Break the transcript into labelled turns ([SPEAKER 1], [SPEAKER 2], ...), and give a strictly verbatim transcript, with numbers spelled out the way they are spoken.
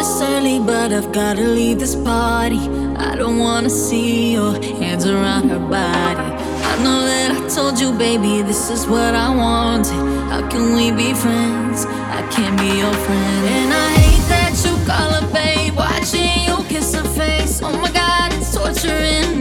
[SPEAKER 1] it's early, but I've gotta leave this party. I don't wanna see your hands around her body. I know that I told you, baby, this is what I wanted. How can we be friends? I can't be your friend. And I hate that you call her babe, watching you kiss her face. Oh my God, it's torturing me.